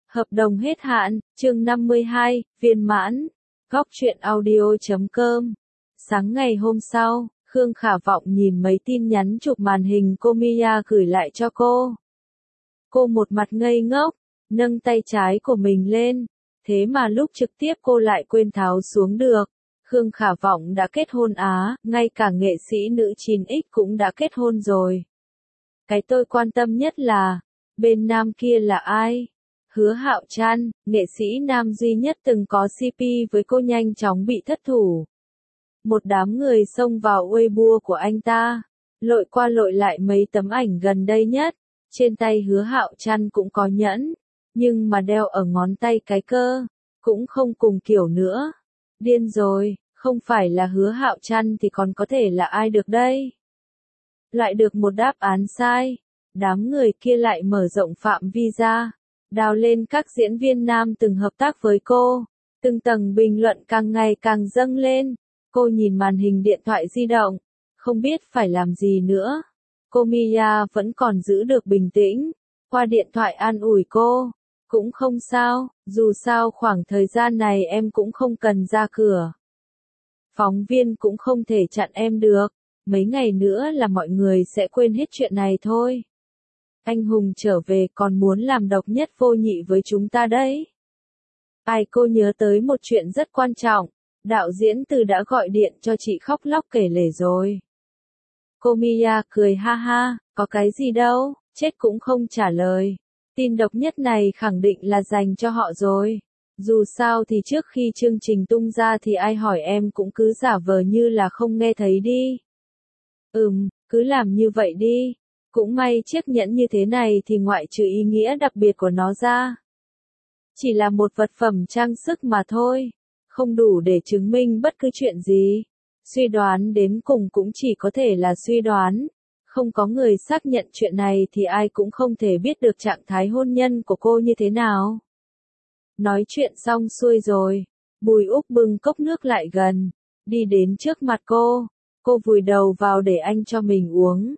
Hợp đồng hết hạn, chương 52, viên mãn. Góc truyện audio.com. Sáng ngày hôm sau, Khương Khả Vọng nhìn mấy tin nhắn chụp màn hình cô Mia gửi lại cho cô. Cô một mặt ngây ngốc, nâng tay trái của mình lên, thế mà lúc trực tiếp cô lại quên tháo xuống được. Khương Khả Vọng đã kết hôn á, ngay cả nghệ sĩ nữ 9X cũng đã kết hôn rồi. Cái tôi quan tâm nhất là, bên nam kia là ai? Hứa Hạo Trăn, nghệ sĩ nam duy nhất từng có CP với cô nhanh chóng bị thất thủ. Một đám người xông vào Weibo của anh ta, lội qua lội lại mấy tấm ảnh gần đây nhất, trên tay Hứa Hạo Trăn cũng có nhẫn, nhưng mà đeo ở ngón tay cái cơ, cũng không cùng kiểu nữa. Điên rồi, không phải là Hứa Hạo Trăn thì còn có thể là ai được đây? Lại được một đáp án sai, đám người kia lại mở rộng phạm vi ra, đào lên các diễn viên nam từng hợp tác với cô, từng tầng bình luận càng ngày càng dâng lên. Cô nhìn màn hình điện thoại di động, không biết phải làm gì nữa. Cô Mia vẫn còn giữ được bình tĩnh, qua điện thoại an ủi cô, cũng không sao, dù sao khoảng thời gian này em cũng không cần ra cửa. Phóng viên cũng không thể chặn em được, mấy ngày nữa là mọi người sẽ quên hết chuyện này thôi. Anh hùng trở về còn muốn làm độc nhất vô nhị với chúng ta đấy. Ai cô nhớ tới một chuyện rất quan trọng, đạo diễn Từ đã gọi điện cho chị khóc lóc kể lể rồi. Cô Mia cười ha ha, có cái gì đâu, chết cũng không trả lời. Tin độc nhất này khẳng định là dành cho họ rồi. Dù sao thì trước khi chương trình tung ra thì ai hỏi em cũng cứ giả vờ như là không nghe thấy đi. Cứ làm như vậy đi. Cũng may chiếc nhẫn như thế này thì ngoại trừ ý nghĩa đặc biệt của nó ra, chỉ là một vật phẩm trang sức mà thôi, không đủ để chứng minh bất cứ chuyện gì. Suy đoán đến cùng cũng chỉ có thể là suy đoán, không có người xác nhận chuyện này thì ai cũng không thể biết được trạng thái hôn nhân của cô như thế nào. Nói chuyện xong xuôi rồi, Bùi Úc bưng cốc nước lại gần, đi đến trước mặt cô vùi đầu vào để anh cho mình uống.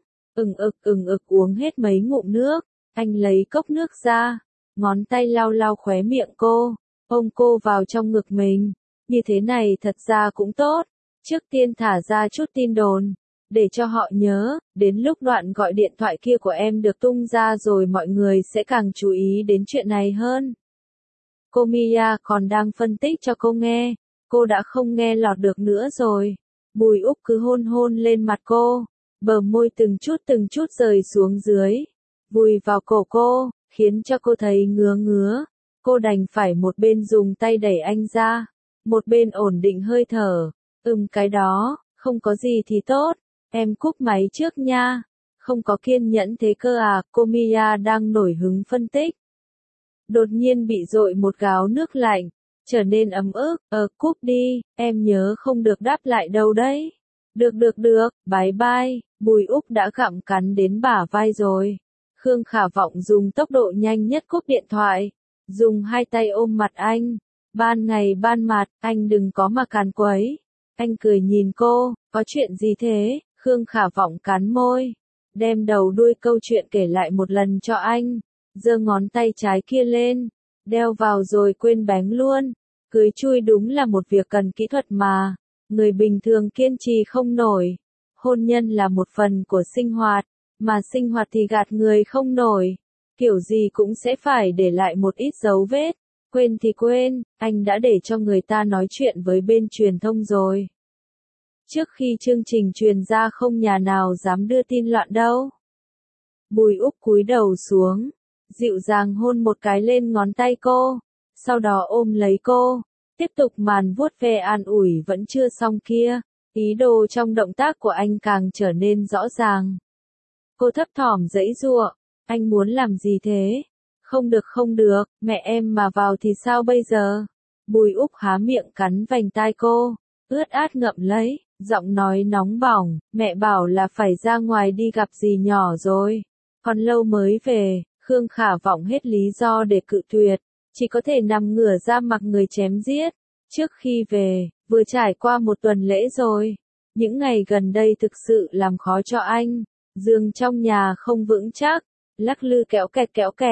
Uống hết mấy ngụm nước, anh lấy cốc nước ra, ngón tay lau lau khóe miệng cô, ôm cô vào trong ngực mình. Như thế này thật ra cũng tốt, trước tiên thả ra chút tin đồn, để cho họ nhớ, đến lúc đoạn gọi điện thoại kia của em được tung ra rồi mọi người sẽ càng chú ý đến chuyện này hơn. Cô Mia còn đang phân tích cho cô nghe, cô đã không nghe lọt được nữa rồi. Bùi Úc cứ hôn lên mặt cô, bờ môi từng chút rời xuống dưới, vùi vào cổ cô, khiến cho cô thấy ngứa ngứa. Cô đành phải một bên dùng tay đẩy anh ra, một bên ổn định hơi thở. Cái đó, không có gì thì tốt, em cúp máy trước nha. Không có kiên nhẫn thế cơ à? Cô Mia đang nổi hứng phân tích, đột nhiên bị dội một gáo nước lạnh, trở nên ấm ức. Cúp đi, em nhớ không được đáp lại đâu đấy. Được, bye bye. Bùi Úc đã gặm cắn đến bả vai rồi. Khương Khả Vọng dùng tốc độ nhanh nhất cúp điện thoại, dùng hai tay ôm mặt anh. Ban ngày ban mặt, anh đừng có mà càn quấy. Anh cười nhìn cô, có chuyện gì thế? Khương Khả Vọng cắn môi, đem đầu đuôi câu chuyện kể lại một lần cho anh, giơ ngón tay trái kia lên, đeo vào rồi quên bén luôn. Cưới chui đúng là một việc cần kỹ thuật mà, người bình thường kiên trì không nổi. Hôn nhân là một phần của sinh hoạt, mà sinh hoạt thì gạt người không nổi. Kiểu gì cũng sẽ phải để lại một ít dấu vết. Quên thì quên, anh đã để cho người ta nói chuyện với bên truyền thông rồi. Trước khi chương trình truyền ra không nhà nào dám đưa tin loạn đâu. Bùi Úc cúi đầu xuống, dịu dàng hôn một cái lên ngón tay cô, sau đó ôm lấy cô, tiếp tục màn vuốt ve an ủi vẫn chưa xong kia. Ý đồ trong động tác của anh càng trở nên rõ ràng. Cô thấp thỏm giãy giụa, anh muốn làm gì thế? Không được, mẹ em mà vào thì sao bây giờ? Bùi Úc há miệng cắn vành tai cô, ướt át ngậm lấy, giọng nói nóng bỏng, mẹ bảo là phải ra ngoài đi gặp dì nhỏ rồi, còn lâu mới về. Khương Khả Vọng hết lý do để cự tuyệt, chỉ có thể nằm ngửa ra mặc người chém giết. Trước khi về, vừa trải qua một tuần lễ rồi, những ngày gần đây thực sự làm khó cho anh. Giường trong nhà không vững chắc, lắc lư kéo kẹt,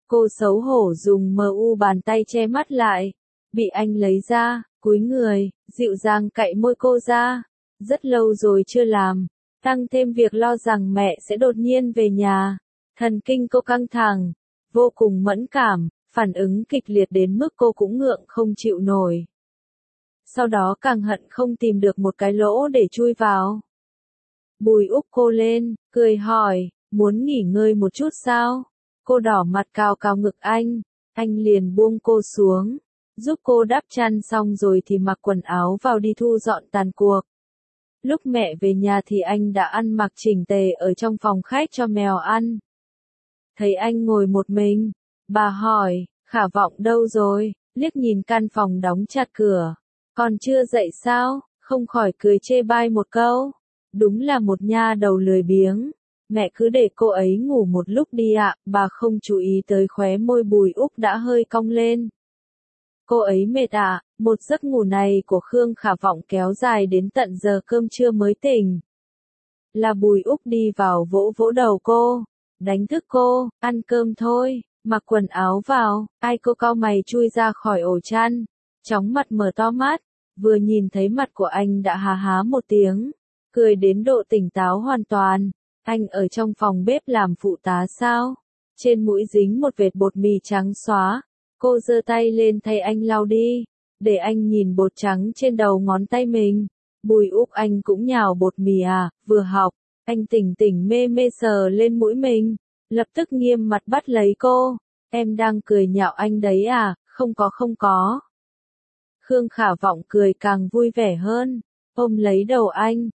Cô xấu hổ dùng bàn tay che mắt lại. Bị anh lấy ra, cúi người, dịu dàng cạy môi cô ra. Rất lâu rồi chưa làm. Tăng thêm việc lo rằng mẹ sẽ đột nhiên về nhà. Thần kinh cô căng thẳng, vô cùng mẫn cảm, phản ứng kịch liệt đến mức cô cũng ngượng không chịu nổi. Sau đó càng hận không tìm được một cái lỗ để chui vào. Bùi úp cô lên, cười hỏi, muốn nghỉ ngơi một chút sao? Cô đỏ mặt cào cào ngực anh liền buông cô xuống, giúp cô đắp chăn xong rồi thì mặc quần áo vào đi thu dọn tàn cuộc. Lúc mẹ về nhà thì anh đã ăn mặc chỉnh tề ở trong phòng khách cho mèo ăn. Thấy anh ngồi một mình, bà hỏi, Khả Vọng đâu rồi, liếc nhìn căn phòng đóng chặt cửa. Còn chưa dậy sao, không khỏi cười chê bai một câu. Đúng là một nha đầu lười biếng. Mẹ cứ để cô ấy ngủ một lúc đi ạ, bà không chú ý tới khóe môi Bùi Úc đã hơi cong lên. Cô ấy mệt ạ, một giấc ngủ này của Khương Khả Vọng kéo dài đến tận giờ cơm trưa mới tỉnh. Là Bùi Úc đi vào vỗ vỗ đầu cô, đánh thức cô, ăn cơm thôi, mặc quần áo vào, ai cô cau mày chui ra khỏi ổ chăn, chóng mặt mở to mắt, vừa nhìn thấy mặt của anh đã há há một tiếng, cười đến độ tỉnh táo hoàn toàn. Anh ở trong phòng bếp làm phụ tá sao? Trên mũi dính một vệt bột mì trắng xóa. Cô giơ tay lên thay anh lau đi, để anh nhìn bột trắng trên đầu ngón tay mình. Bùi Úc anh cũng nhào bột mì à, vừa học, anh tỉnh tỉnh mê mê sờ lên mũi mình, lập tức nghiêm mặt bắt lấy cô. Em đang cười nhạo anh đấy à, không có. Khương Khả Vọng cười càng vui vẻ hơn, ôm lấy đầu anh,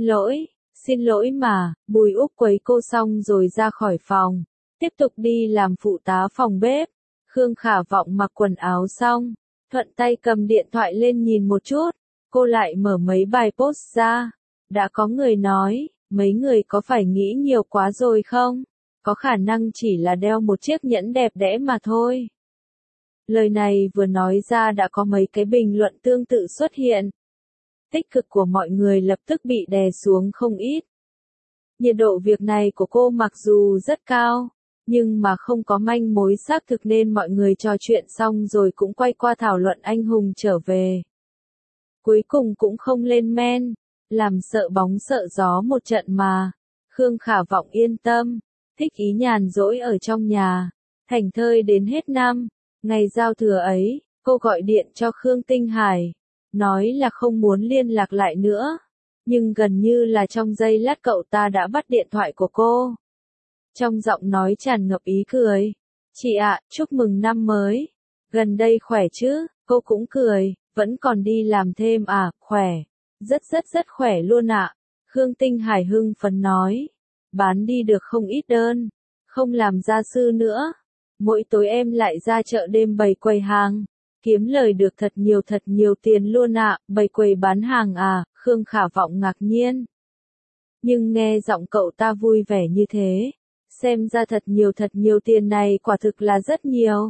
xin lỗi mà, Bùi Úc quấy cô xong rồi ra khỏi phòng, tiếp tục đi làm phụ tá phòng bếp. Khương Khả Vọng mặc quần áo xong, thuận tay cầm điện thoại lên nhìn một chút, cô lại mở mấy bài post ra. Đã có người nói, mấy người có phải nghĩ nhiều quá rồi không? Có khả năng chỉ là đeo một chiếc nhẫn đẹp đẽ mà thôi. Lời này vừa nói ra đã có mấy cái bình luận tương tự xuất hiện. Tích cực của mọi người lập tức bị đè xuống không ít. Nhiệt độ việc này của cô mặc dù rất cao, nhưng mà không có manh mối xác thực nên mọi người trò chuyện xong rồi cũng quay qua thảo luận anh hùng trở về. Cuối cùng cũng không lên men, làm sợ bóng sợ gió một trận mà. Khương Khả Vọng yên tâm, thích ý nhàn rỗi ở trong nhà, thảnh thơi đến hết năm. Ngày giao thừa ấy, cô gọi điện cho Khương Tinh Hải, nói là không muốn liên lạc lại nữa. Nhưng gần như là trong giây lát cậu ta đã bắt điện thoại của cô. Trong giọng nói tràn ngập ý cười. Chị ạ, chúc mừng năm mới. Gần đây khỏe chứ? Cô cũng cười, vẫn còn đi làm thêm à? Khỏe. Rất khỏe luôn ạ. Khương Tinh Hải hưng phấn nói. Bán đi được không ít đơn. Không làm gia sư nữa. Mỗi tối em lại ra chợ đêm bày quầy hàng. Kiếm lời được thật nhiều tiền luôn ạ. Bày quầy bán hàng à? Khương Khả Vọng ngạc nhiên. Nhưng nghe giọng cậu ta vui vẻ như thế, xem ra thật nhiều tiền này quả thực là rất nhiều.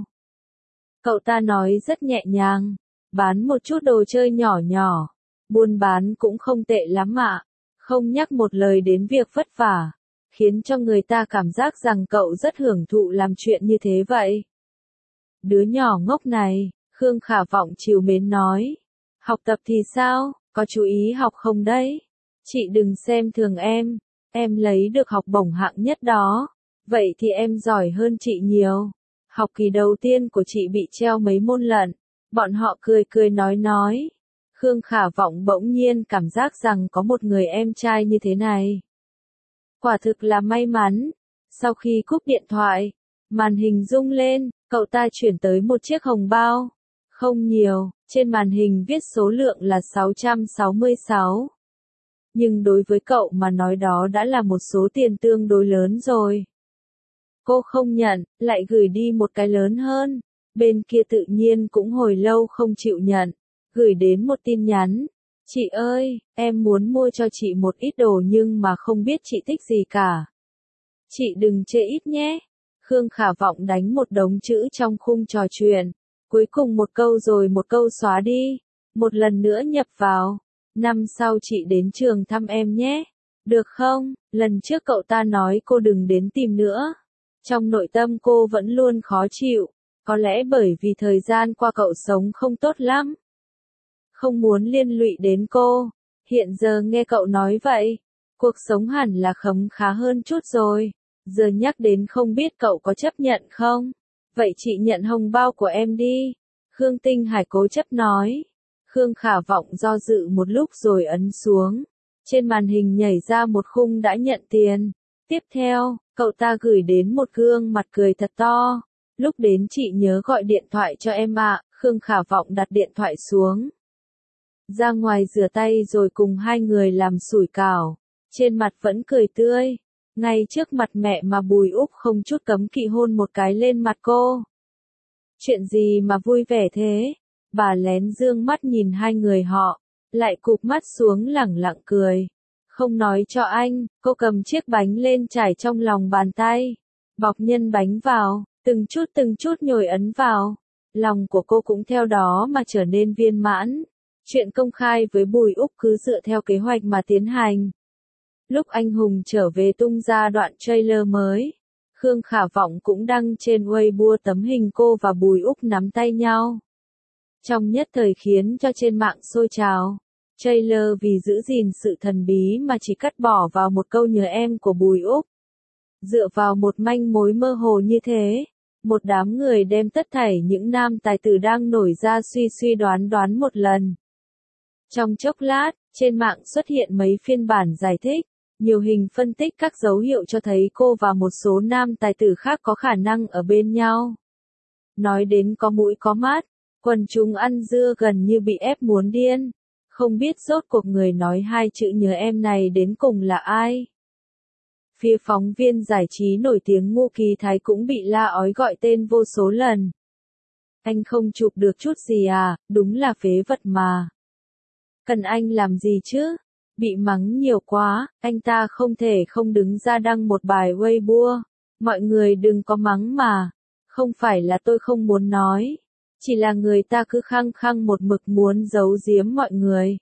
Cậu ta nói rất nhẹ nhàng, bán một chút đồ chơi nhỏ nhỏ, buôn bán cũng không tệ lắm ạ, không nhắc một lời đến việc vất vả, khiến cho người ta cảm giác rằng cậu rất hưởng thụ làm chuyện như thế vậy. Đứa nhỏ ngốc này, Khương Khả Vọng trìu mến nói, học tập thì sao, có chú ý học không đấy? Chị đừng xem thường em lấy được học bổng hạng nhất đó, vậy thì em giỏi hơn chị nhiều. Học kỳ đầu tiên của chị bị treo mấy môn lận, bọn họ cười nói. Khương Khả Vọng bỗng nhiên cảm giác rằng có một người em trai như thế này. Quả thực là may mắn. Sau khi cúp điện thoại, màn hình rung lên, cậu ta chuyển tới một chiếc hồng bao. Không nhiều, trên màn hình viết số lượng là 666. Nhưng đối với cậu mà nói đó đã là một số tiền tương đối lớn rồi. Cô không nhận, lại gửi đi một cái lớn hơn. Bên kia tự nhiên cũng hồi lâu không chịu nhận. Gửi đến một tin nhắn. Chị ơi, em muốn mua cho chị một ít đồ nhưng mà không biết chị thích gì cả. Chị đừng chê ít nhé. Khương Khả Vọng đánh một đống chữ trong khung trò chuyện. Cuối cùng một câu rồi một câu xóa đi. Một lần nữa nhập vào. Năm sau chị đến trường thăm em nhé. Được không? Lần trước cậu ta nói cô đừng đến tìm nữa. Trong nội tâm cô vẫn luôn khó chịu, có lẽ bởi vì thời gian qua cậu sống không tốt lắm. Không muốn liên lụy đến cô, hiện giờ nghe cậu nói vậy, cuộc sống hẳn là khấm khá hơn chút rồi. Giờ nhắc đến không biết cậu có chấp nhận không? Vậy chị nhận hồng bao của em đi. Khương Tinh Hải cố chấp nói. Khương Khả Vọng do dự một lúc rồi ấn xuống. Trên màn hình nhảy ra một khung đã nhận tiền. Tiếp theo, cậu ta gửi đến một gương mặt cười thật to. Lúc đến chị nhớ gọi điện thoại cho em ạ. Khương Khả Vọng đặt điện thoại xuống. Ra ngoài rửa tay rồi cùng hai người làm sủi cảo. Trên mặt vẫn cười tươi. Ngay trước mặt mẹ mà Bùi Úc không chút cấm kỵ hôn một cái lên mặt cô. Chuyện gì mà vui vẻ thế? Bà lén dương mắt nhìn hai người họ, lại cụp mắt xuống lẳng lặng cười. Không nói cho anh, cô cầm chiếc bánh lên trải trong lòng bàn tay. Bọc nhân bánh vào, từng chút nhồi ấn vào. Lòng của cô cũng theo đó mà trở nên viên mãn. Chuyện công khai với Bùi Úc cứ dựa theo kế hoạch mà tiến hành. Lúc anh hùng trở về tung ra đoạn trailer mới, Khương Khả Vọng cũng đăng trên Weibo tấm hình cô và Bùi Úc nắm tay nhau. Trong nhất thời khiến cho trên mạng sôi trào. Trailer vì giữ gìn sự thần bí mà chỉ cắt bỏ vào một câu nhớ em của Bùi Úc. Dựa vào một manh mối mơ hồ như thế, một đám người đem tất thảy những nam tài tử đang nổi ra suy đoán một lần. Trong chốc lát, trên mạng xuất hiện mấy phiên bản giải thích. Nhiều hình phân tích các dấu hiệu cho thấy cô và một số nam tài tử khác có khả năng ở bên nhau. Nói đến có mũi có mắt, quần chúng ăn dưa gần như bị ép muốn điên. Không biết rốt cuộc người nói hai chữ nhớ em này đến cùng là ai. Phía phóng viên giải trí nổi tiếng Ngô Kỳ Thái cũng bị la ói gọi tên vô số lần. Anh không chụp được chút gì à, đúng là phế vật mà. Cần anh làm gì chứ? Bị mắng nhiều quá, anh ta không thể không đứng ra đăng một bài Weibo. Mọi người đừng có mắng mà. Không phải là tôi không muốn nói. Chỉ là người ta cứ khăng khăng một mực muốn giấu giếm mọi người.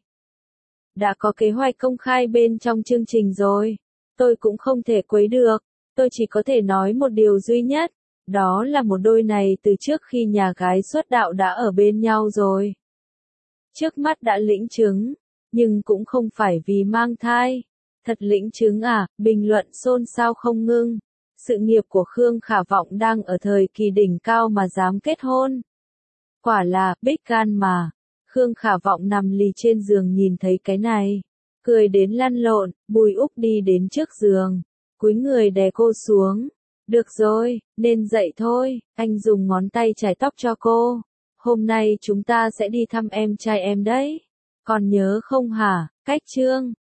Đã có kế hoạch công khai bên trong chương trình rồi. Tôi cũng không thể quấy được. Tôi chỉ có thể nói một điều duy nhất. Đó là một đôi này từ trước khi nhà gái xuất đạo đã ở bên nhau rồi. Trước mắt đã lĩnh chứng. Nhưng cũng không phải vì mang thai. Thật lĩnh chứng à, bình luận xôn xao không ngưng. Sự nghiệp của Khương Khả Vọng đang ở thời kỳ đỉnh cao mà dám kết hôn. Quả là, big gan mà. Khương Khả Vọng nằm lì trên giường nhìn thấy cái này. Cười đến lăn lộn, Bùi Úc đi đến trước giường. Cúi người đè cô xuống. Được rồi, nên dậy thôi, anh dùng ngón tay chải tóc cho cô. Hôm nay chúng ta sẽ đi thăm em trai em đấy. Còn nhớ không hả, cách chương.